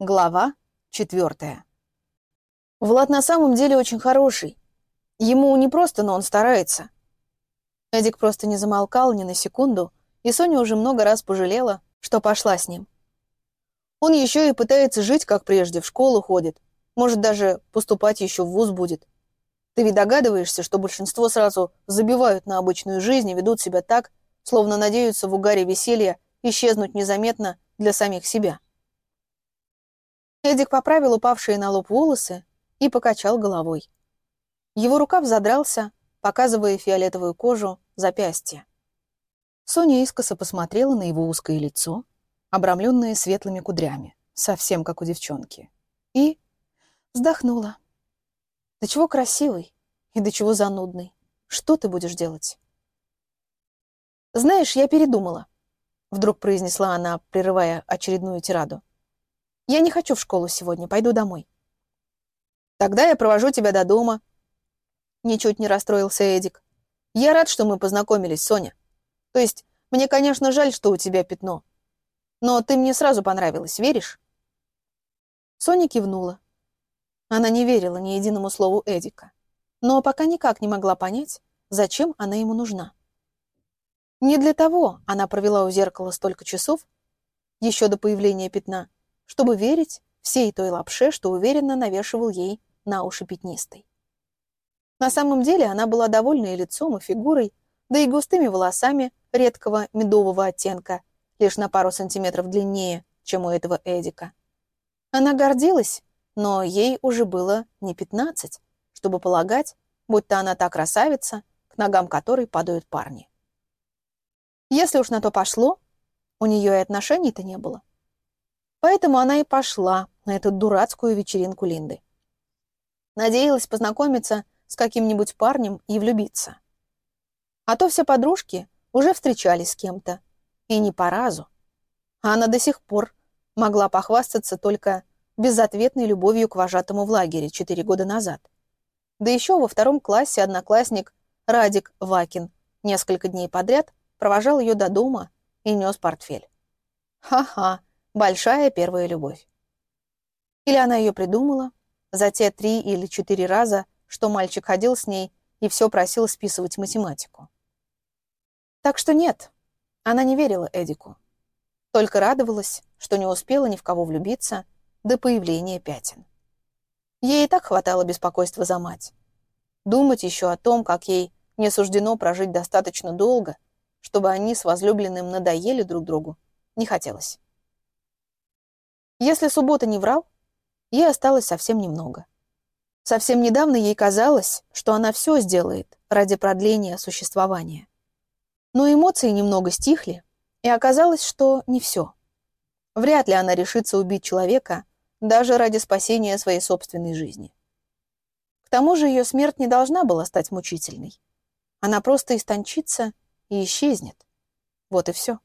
Глава 4. Влад на самом деле очень хороший. Ему не просто, но он старается. Эдик просто не замолкал ни на секунду, и Соня уже много раз пожалела, что пошла с ним. Он еще и пытается жить, как прежде, в школу ходит. Может, даже поступать еще в вуз будет. Ты ведь догадываешься, что большинство сразу забивают на обычную жизнь и ведут себя так, словно надеются в угаре веселья исчезнуть незаметно для самих себя. Эдик поправил упавшие на лоб волосы и покачал головой. Его рукав задрался, показывая фиолетовую кожу запястья. Соня искоса посмотрела на его узкое лицо, обрамленное светлыми кудрями, совсем как у девчонки, и вздохнула. «Да чего красивый и до чего занудный. Что ты будешь делать?» «Знаешь, я передумала», — вдруг произнесла она, прерывая очередную тираду. «Я не хочу в школу сегодня, пойду домой». «Тогда я провожу тебя до дома», — ничуть не расстроился Эдик. «Я рад, что мы познакомились, Соня. То есть, мне, конечно, жаль, что у тебя пятно. Но ты мне сразу понравилась, веришь?» Соня кивнула. Она не верила ни единому слову Эдика, но пока никак не могла понять, зачем она ему нужна. Не для того она провела у зеркала столько часов, еще до появления пятна, чтобы верить всей той лапше, что уверенно навешивал ей на уши пятнистый. На самом деле она была довольна и лицом, и фигурой, да и густыми волосами редкого медового оттенка, лишь на пару сантиметров длиннее, чем у этого Эдика. Она гордилась, но ей уже было не 15, чтобы полагать, будто она та красавица, к ногам которой падают парни. Если уж на то пошло, у нее и отношений-то не было. Поэтому она и пошла на эту дурацкую вечеринку Линды. Надеялась познакомиться с каким-нибудь парнем и влюбиться. А то все подружки уже встречались с кем-то, и не по разу. А она до сих пор могла похвастаться только безответной любовью к вожатому в лагере 4 года назад. Да еще во 2 классе одноклассник Радик Вакин несколько дней подряд провожал ее до дома и нес портфель. Ха-ха, большая первая любовь. Или она ее придумала за те 3 или 4 раза, что мальчик ходил с ней и все просил списывать математику. Так что нет, она не верила Эдику. Только радовалась, что не успела ни в кого влюбиться до появления пятен. Ей и так хватало беспокойства за мать. Думать еще о том, как ей не суждено прожить достаточно долго, чтобы они с возлюбленным надоели друг другу, не хотелось. Если суббота не врал, ей осталось совсем немного. Совсем недавно ей казалось, что она все сделает ради продления существования. Но эмоции немного стихли, и оказалось, что не все. Вряд ли она решится убить человека даже ради спасения своей собственной жизни. К тому же ее смерть не должна была стать мучительной. Она просто истончится и исчезнет. Вот и все.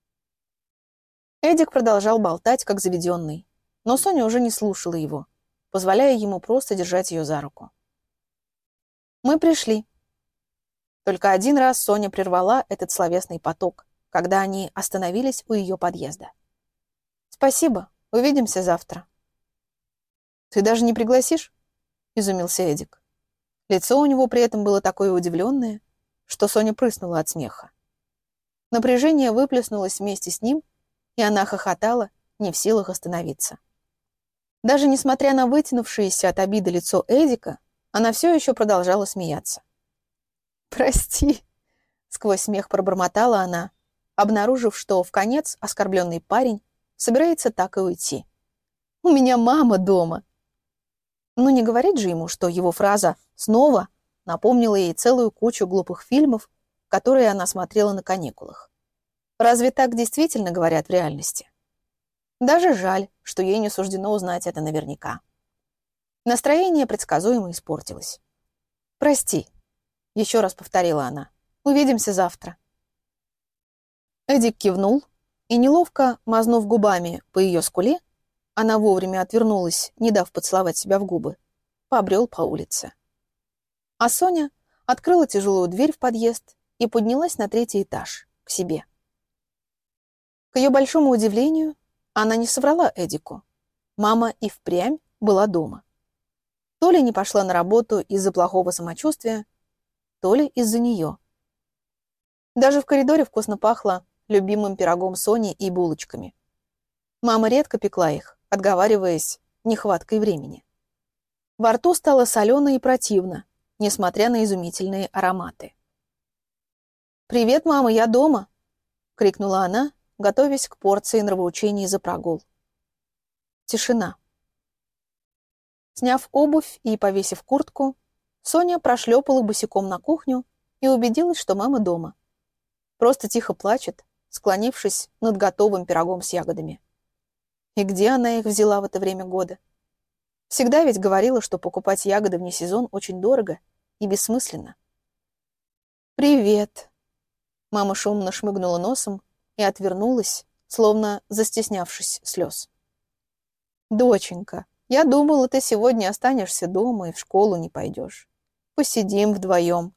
Эдик продолжал болтать, как заведенный, но Соня уже не слушала его, позволяя ему просто держать ее за руку. «Мы пришли». Только один раз Соня прервала этот словесный поток, когда они остановились у ее подъезда. «Спасибо, увидимся завтра». «Ты даже не пригласишь?» — изумился Эдик. Лицо у него при этом было такое удивленное, что Соня прыснула от смеха. Напряжение выплеснулось вместе с ним, и она хохотала, не в силах остановиться. Даже несмотря на вытянувшееся от обиды лицо Эдика, она все еще продолжала смеяться. «Прости», — сквозь смех пробормотала она, обнаружив, что вконец оскорбленный парень собирается так и уйти. «У меня мама дома». Ну не говорит же ему, что его фраза «снова» напомнила ей целую кучу глупых фильмов, которые она смотрела на каникулах. Разве так действительно говорят в реальности? Даже жаль, что ей не суждено узнать это наверняка. Настроение предсказуемо испортилось. «Прости», — еще раз повторила она. «Увидимся завтра». Эдик кивнул и, неловко мазнув губами по ее скуле, она вовремя отвернулась, не дав поцеловать себя в губы, побрел по улице. А Соня открыла тяжелую дверь в подъезд и поднялась на 3-й этаж, к себе. К ее большому удивлению, она не соврала Эдику. Мама и впрямь была дома. То ли не пошла на работу из-за плохого самочувствия, то ли из-за нее. Даже в коридоре вкусно пахло любимым пирогом Сони и булочками. Мама редко пекла их, отговариваясь нехваткой времени. Во рту стало солено и противно, несмотря на изумительные ароматы. «Привет, мама, я дома!» — крикнула она, готовясь к порции нравоучений за прогул. Тишина. Сняв обувь и повесив куртку, Соня прошлепала босиком на кухню и убедилась, что мама дома. Просто тихо плачет, склонившись над готовым пирогом с ягодами. И где она их взяла в это время года? Всегда ведь говорила, что покупать ягоды вне сезон очень дорого и бессмысленно. «Привет!» Мама шумно шмыгнула носом и отвернулась, словно застеснявшись слез. «Доченька, я думала, ты сегодня останешься дома и в школу не пойдешь. Посидим вдвоем».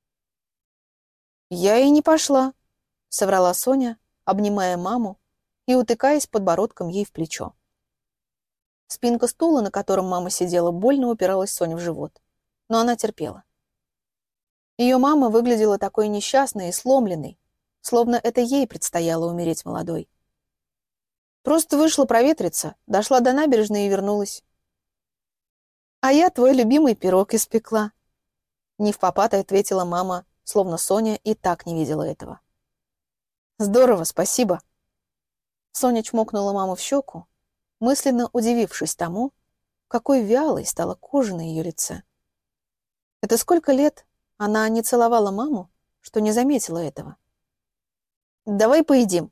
«Я и не пошла», — соврала Соня, обнимая маму и утыкаясь подбородком ей в плечо. Спинка стула, на котором мама сидела, больно упиралась Соне в живот, но она терпела. Ее мама выглядела такой несчастной и сломленной, словно это ей предстояло умереть молодой. Просто вышла проветриться, дошла до набережной и вернулась. «А я твой любимый пирог испекла», — невпопад ответила мама, словно Соня и так не видела этого. «Здорово, спасибо». Соня чмокнула маму в щеку, мысленно удивившись тому, какой вялой стала кожа на ее лице. Это сколько лет она не целовала маму, что не заметила этого. «Давай поедим».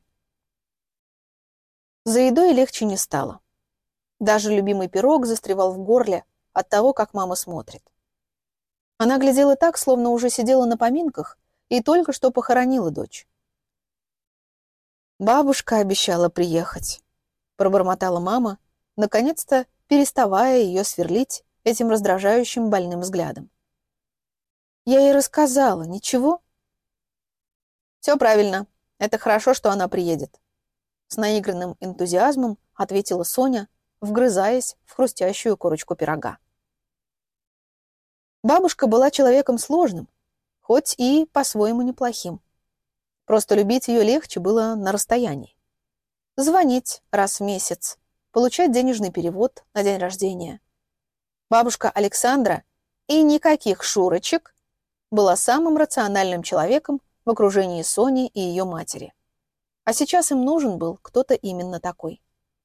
За едой легче не стало. Даже любимый пирог застревал в горле от того, как мама смотрит. Она глядела так, словно уже сидела на поминках и только что похоронила дочь. «Бабушка обещала приехать», — пробормотала мама, наконец-то переставая ее сверлить этим раздражающим больным взглядом. «Я ей рассказала, ничего?» «Все правильно. Это хорошо, что она приедет», — с наигранным энтузиазмом ответила Соня, вгрызаясь в хрустящую корочку пирога. Бабушка была человеком сложным, хоть и по-своему неплохим. Просто любить ее легче было на расстоянии. Звонить раз в месяц, получать денежный перевод на день рождения. Бабушка Александра и никаких шурочек была самым рациональным человеком в окружении Сони и ее матери. А сейчас им нужен был кто-то именно такой.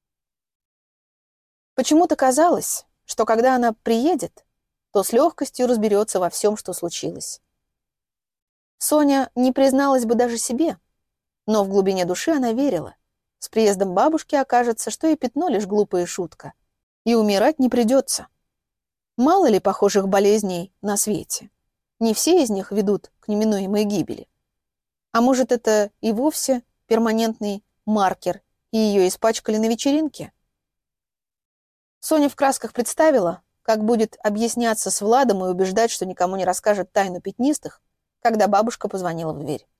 Почему-то казалось, что когда она приедет, то с легкостью разберется во всем, что случилось. Соня не призналась бы даже себе, но в глубине души она верила. С приездом бабушки окажется, что и пятно лишь глупая шутка, и умирать не придется. Мало ли похожих болезней на свете. Не все из них ведут к неминуемой гибели. А может, это и вовсе перманентный маркер, и ее испачкали на вечеринке? Соня в красках представила, как будет объясняться с Владом и убеждать, что никому не расскажет тайну пятнистых, когда бабушка позвонила в дверь.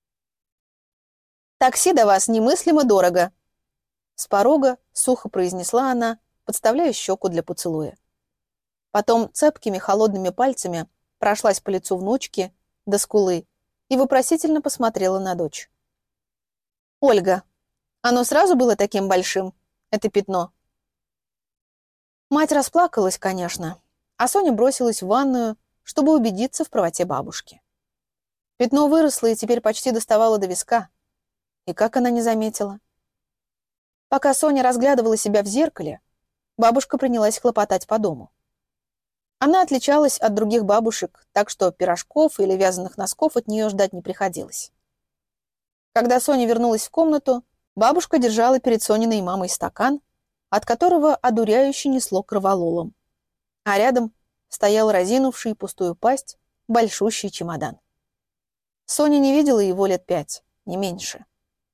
«Такси до вас немыслимо дорого», — с порога сухо произнесла она, подставляя щеку для поцелуя. Потом цепкими холодными пальцами прошлась по лицу внучки до скулы и вопросительно посмотрела на дочь. «Ольга, оно сразу было таким большим, это пятно?» Мать расплакалась, конечно, а Соня бросилась в ванную, чтобы убедиться в правоте бабушки. Пятно выросло и теперь почти доставало до виска. И как она не заметила? Пока Соня разглядывала себя в зеркале, бабушка принялась хлопотать по дому. Она отличалась от других бабушек, так что пирожков или вязаных носков от нее ждать не приходилось. Когда Соня вернулась в комнату, бабушка держала перед Сониной мамой стакан, от которого одуряюще несло кровололом, а рядом стоял разинувший пустую пасть большущий чемодан. Соня не видела его лет 5, не меньше.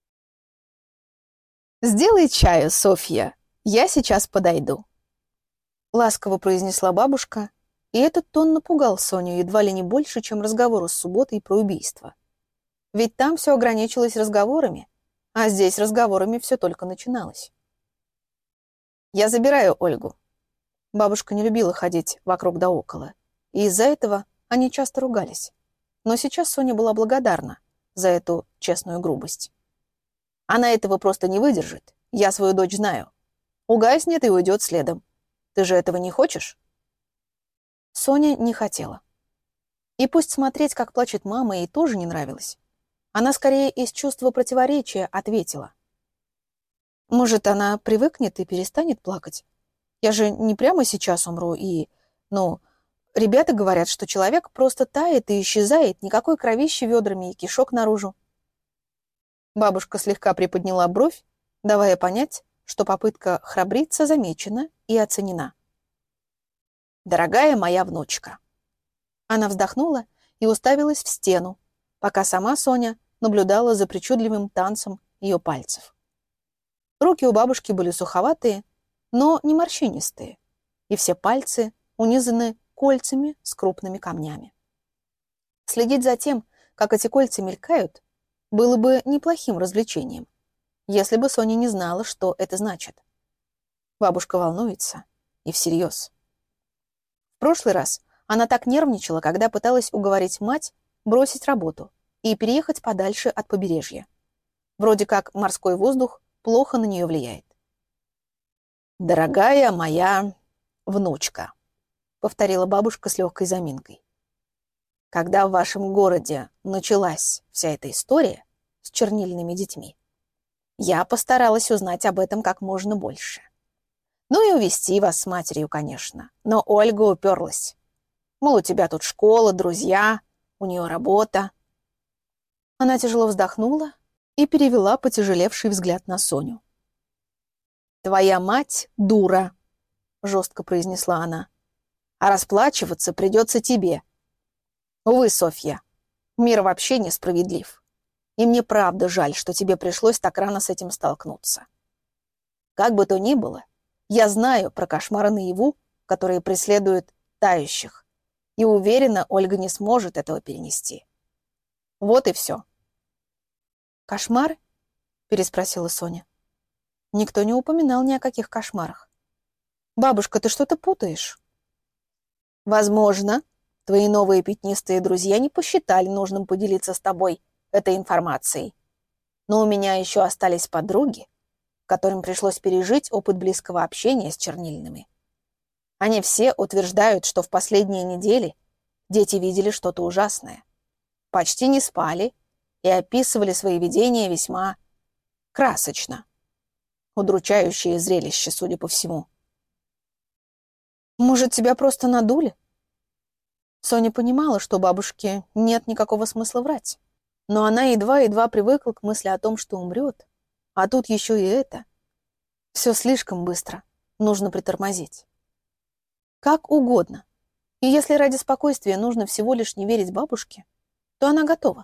«Сделай чаю, Софья, я сейчас подойду», — ласково произнесла бабушка, и этот тон напугал Соню едва ли не больше, чем разговор с субботой про убийство. Ведь там все ограничилось разговорами, а здесь разговорами все только начиналось. Я забираю Ольгу. Бабушка не любила ходить вокруг да около, и из-за этого они часто ругались. Но сейчас Соня была благодарна за эту честную грубость. Она этого просто не выдержит. Я свою дочь знаю. Угаснет и уйдет следом. Ты же этого не хочешь? Соня не хотела. И пусть смотреть, как плачет мама, ей тоже не нравилось. Она скорее из чувства противоречия ответила. Может, она привыкнет и перестанет плакать? Я же не прямо сейчас умру и... Ну, ребята говорят, что человек просто тает и исчезает, никакой кровищи ведрами и кишок наружу. Бабушка слегка приподняла бровь, давая понять, что попытка храбриться замечена и оценена. «Дорогая моя внучка». Она вздохнула и уставилась в стену, пока сама Соня наблюдала за причудливым танцем ее пальцев. Руки у бабушки были суховатые, но не морщинистые, и все пальцы унизаны кольцами с крупными камнями. Следить за тем, как эти кольца мелькают, было бы неплохим развлечением, если бы Соня не знала, что это значит. Бабушка волнуется, и всерьез. В прошлый раз она так нервничала, когда пыталась уговорить мать бросить работу и переехать подальше от побережья. Вроде как морской воздух плохо на нее влияет. «Дорогая моя внучка», — повторила бабушка с легкой заминкой. «Когда в вашем городе началась вся эта история с чернильными детьми, я постаралась узнать об этом как можно больше. Ну и увезти вас с матерью, конечно. Но Ольга уперлась. Мол, у тебя тут школа, друзья, у нее работа». Она тяжело вздохнула и перевела потяжелевший взгляд на Соню. «Твоя мать дура», — жестко произнесла она. «А расплачиваться придется тебе. Увы, Софья, мир вообще несправедлив. И мне правда жаль, что тебе пришлось так рано с этим столкнуться. Как бы то ни было, я знаю про кошмары наяву, которые преследуют тающих, и уверена, Ольга не сможет этого перенести. Вот и все». «Кошмар?» — переспросила Соня. Никто не упоминал ни о каких кошмарах. «Бабушка, ты что-то путаешь?» «Возможно, твои новые пятнистые друзья не посчитали нужным поделиться с тобой этой информацией. Но у меня еще остались подруги, которым пришлось пережить опыт близкого общения с чернильными. Они все утверждают, что в последние недели дети видели что-то ужасное. Почти не спали и описывали свои видения весьма красочно. Удручающее зрелище, судя по всему. Может, тебя просто надули?» Соня понимала, что бабушке нет никакого смысла врать. Но она едва-едва привыкла к мысли о том, что умрет. А тут еще и это. Все слишком быстро. Нужно притормозить. Как угодно. И если ради спокойствия нужно всего лишь не верить бабушке, то она готова.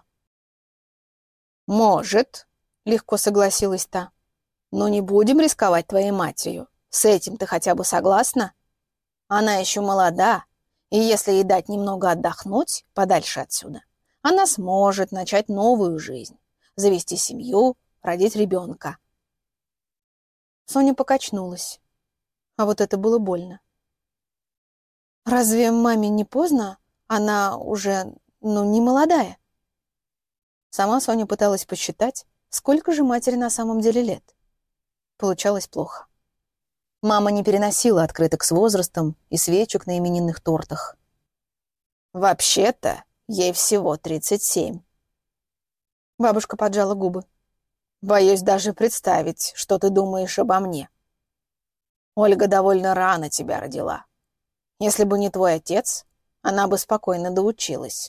«Может», — легко согласилась та. «Но не будем рисковать твоей матерью. С этим ты хотя бы согласна? Она еще молода, и если ей дать немного отдохнуть подальше отсюда, она сможет начать новую жизнь, завести семью, родить ребенка». Соня покачнулась. А вот это было больно. «Разве маме не поздно? Она уже, не молодая». Сама Соня пыталась посчитать, сколько же матери на самом деле лет. Получалось плохо. Мама не переносила открыток с возрастом и свечек на именинных тортах. «Вообще-то ей всего 37. Бабушка поджала губы. «Боюсь даже представить, что ты думаешь обо мне. Ольга довольно рано тебя родила. Если бы не твой отец, она бы спокойно доучилась».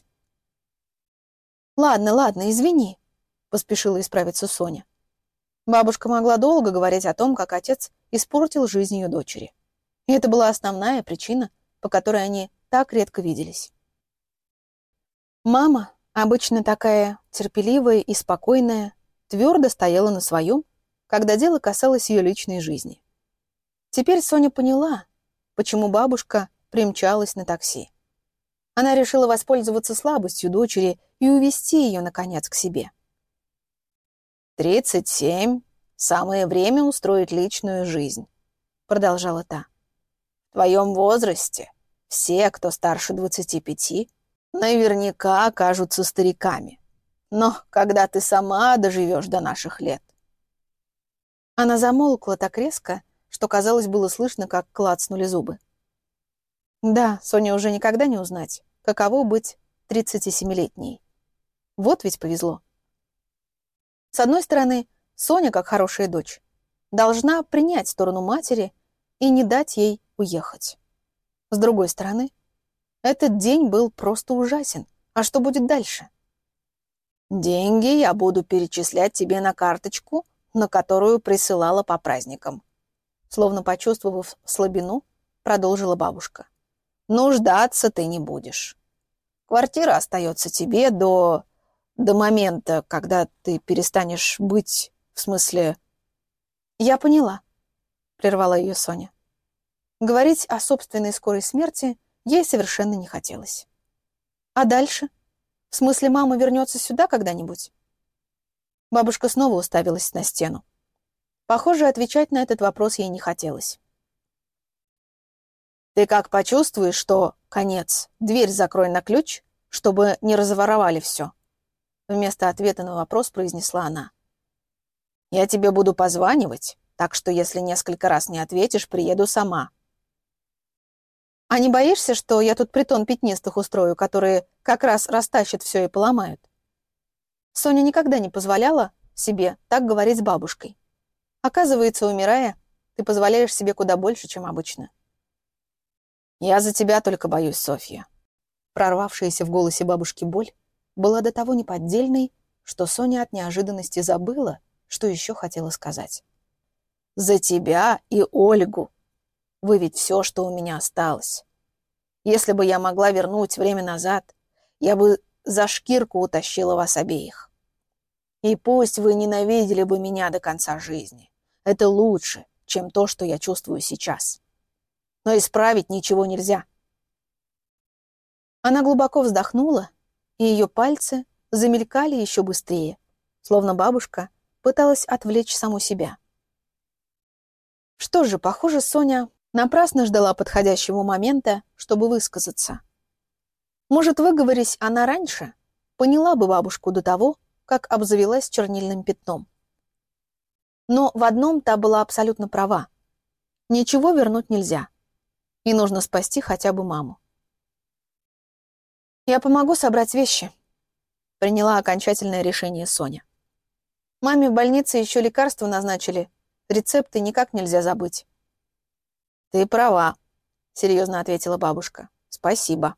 «Ладно, извини», — поспешила исправиться Соня. Бабушка могла долго говорить о том, как отец испортил жизнь ее дочери. И это была основная причина, по которой они так редко виделись. Мама, обычно такая терпеливая и спокойная, твердо стояла на своем, когда дело касалось ее личной жизни. Теперь Соня поняла, почему бабушка примчалась на такси. Она решила воспользоваться слабостью дочери и увести ее, наконец, к себе. 37. Самое время устроить личную жизнь. продолжала та. В твоем возрасте все, кто старше 25, наверняка окажутся стариками. Но когда ты сама доживешь до наших лет. Она замолкла так резко, что, казалось, было слышно, как клацнули зубы. Да, Соне уже никогда не узнать, каково быть 37-летней. Вот ведь повезло. С одной стороны, Соня, как хорошая дочь, должна принять сторону матери и не дать ей уехать. С другой стороны, этот день был просто ужасен. А что будет дальше? Деньги я буду перечислять тебе на карточку, на которую присылала по праздникам. Словно почувствовав слабину, продолжила бабушка. Нуждаться ты не будешь. Квартира остается тебе до момента, когда ты перестанешь быть, в смысле... Я поняла, прервала ее Соня. Говорить о собственной скорой смерти ей совершенно не хотелось. А дальше? В смысле, мама вернется сюда когда-нибудь? Бабушка снова уставилась на стену. Похоже, отвечать на этот вопрос ей не хотелось. Ты как почувствуешь, что конец, дверь закрой на ключ, чтобы не разворовали все. Вместо ответа на вопрос произнесла она. Я тебе буду позванивать, так что если несколько раз не ответишь, приеду сама. А не боишься, что я тут притон пятнистых устрою, которые как раз растащат все и поломают? Соня никогда не позволяла себе так говорить с бабушкой. Оказывается, умирая, ты позволяешь себе куда больше, чем обычно. Я за тебя только боюсь, Софья. Прорвавшаяся в голосе бабушки боль была до того неподдельной, что Соня от неожиданности забыла, что еще хотела сказать. За тебя и Ольгу. Вы ведь все, что у меня осталось. Если бы я могла вернуть время назад, я бы за шкирку утащила вас обеих. И пусть вы ненавидели бы меня до конца жизни. Это лучше, чем то, что я чувствую сейчас. Но исправить ничего нельзя. Она глубоко вздохнула, и ее пальцы замелькали еще быстрее, словно бабушка пыталась отвлечь саму себя. Что же, похоже, Соня напрасно ждала подходящего момента, чтобы высказаться. Может, выговорись она раньше, поняла бы бабушку до того, как обзавелась чернильным пятном. Но в одном та была абсолютно права. Ничего вернуть нельзя, и нужно спасти хотя бы маму. «Я помогу собрать вещи», — приняла окончательное решение Соня. «Маме в больнице еще лекарства назначили, рецепты никак нельзя забыть». «Ты права», — серьезно ответила бабушка. «Спасибо».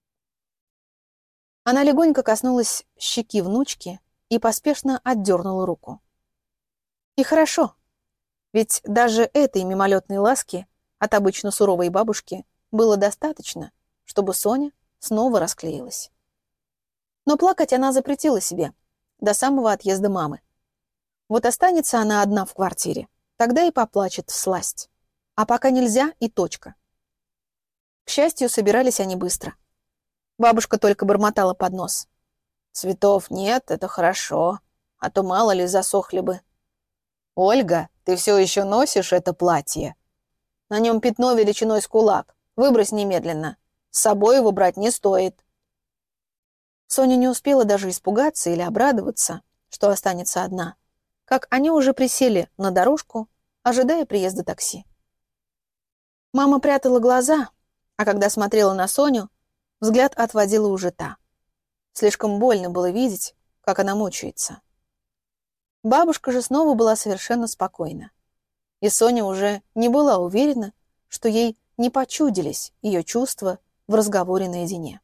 Она легонько коснулась щеки внучки и поспешно отдернула руку. И хорошо, ведь даже этой мимолетной ласки от обычно суровой бабушки было достаточно, чтобы Соня снова расклеилась. Но плакать она запретила себе до самого отъезда мамы. Вот останется она одна в квартире, тогда и поплачет всласть. А пока нельзя, и точка. К счастью, собирались они быстро. Бабушка только бормотала под нос. «Цветов нет, это хорошо, а то мало ли засохли бы. Ольга, ты все еще носишь это платье? На нем пятно величиной с кулак. Выбрось немедленно. С собой его брать не стоит». Соня не успела даже испугаться или обрадоваться, что останется одна, как они уже присели на дорожку, ожидая приезда такси. Мама прятала глаза, а когда смотрела на Соню, взгляд отводила уже та. Слишком больно было видеть, как она мучается. Бабушка же снова была совершенно спокойна. И Соня уже не была уверена, что ей не почудились ее чувства в разговоре наедине.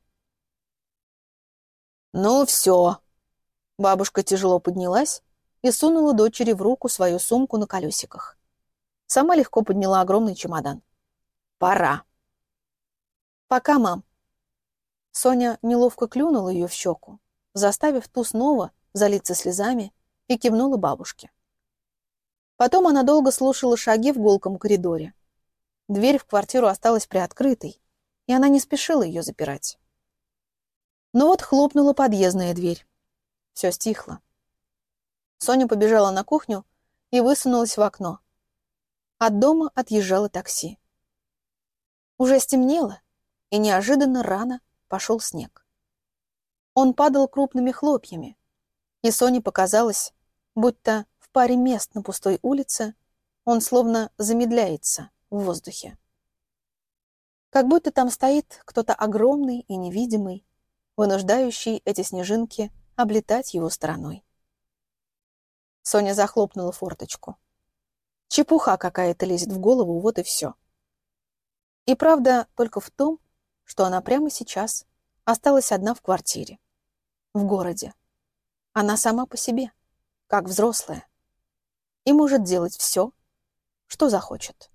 «Ну все». Бабушка тяжело поднялась и сунула дочери в руку свою сумку на колесиках. Сама легко подняла огромный чемодан. «Пора». «Пока, мам». Соня неловко клюнула ее в щеку, заставив ту снова залиться слезами, и кивнула бабушке. Потом она долго слушала шаги в гулком коридоре. Дверь в квартиру осталась приоткрытой, и она не спешила ее запирать. Но вот хлопнула подъездная дверь. Все стихло. Соня побежала на кухню и высунулась в окно. От дома отъезжало такси. Уже стемнело, и неожиданно рано пошел снег. Он падал крупными хлопьями, и Соне показалось, будто в паре мест на пустой улице он словно замедляется в воздухе. Как будто там стоит кто-то огромный и невидимый, вынуждающий эти снежинки облетать его стороной. Соня захлопнула форточку. Чепуха какая-то лезет в голову, вот и все. И правда только в том, что она прямо сейчас осталась одна в квартире, в городе. Она сама по себе, как взрослая, и может делать все, что захочет.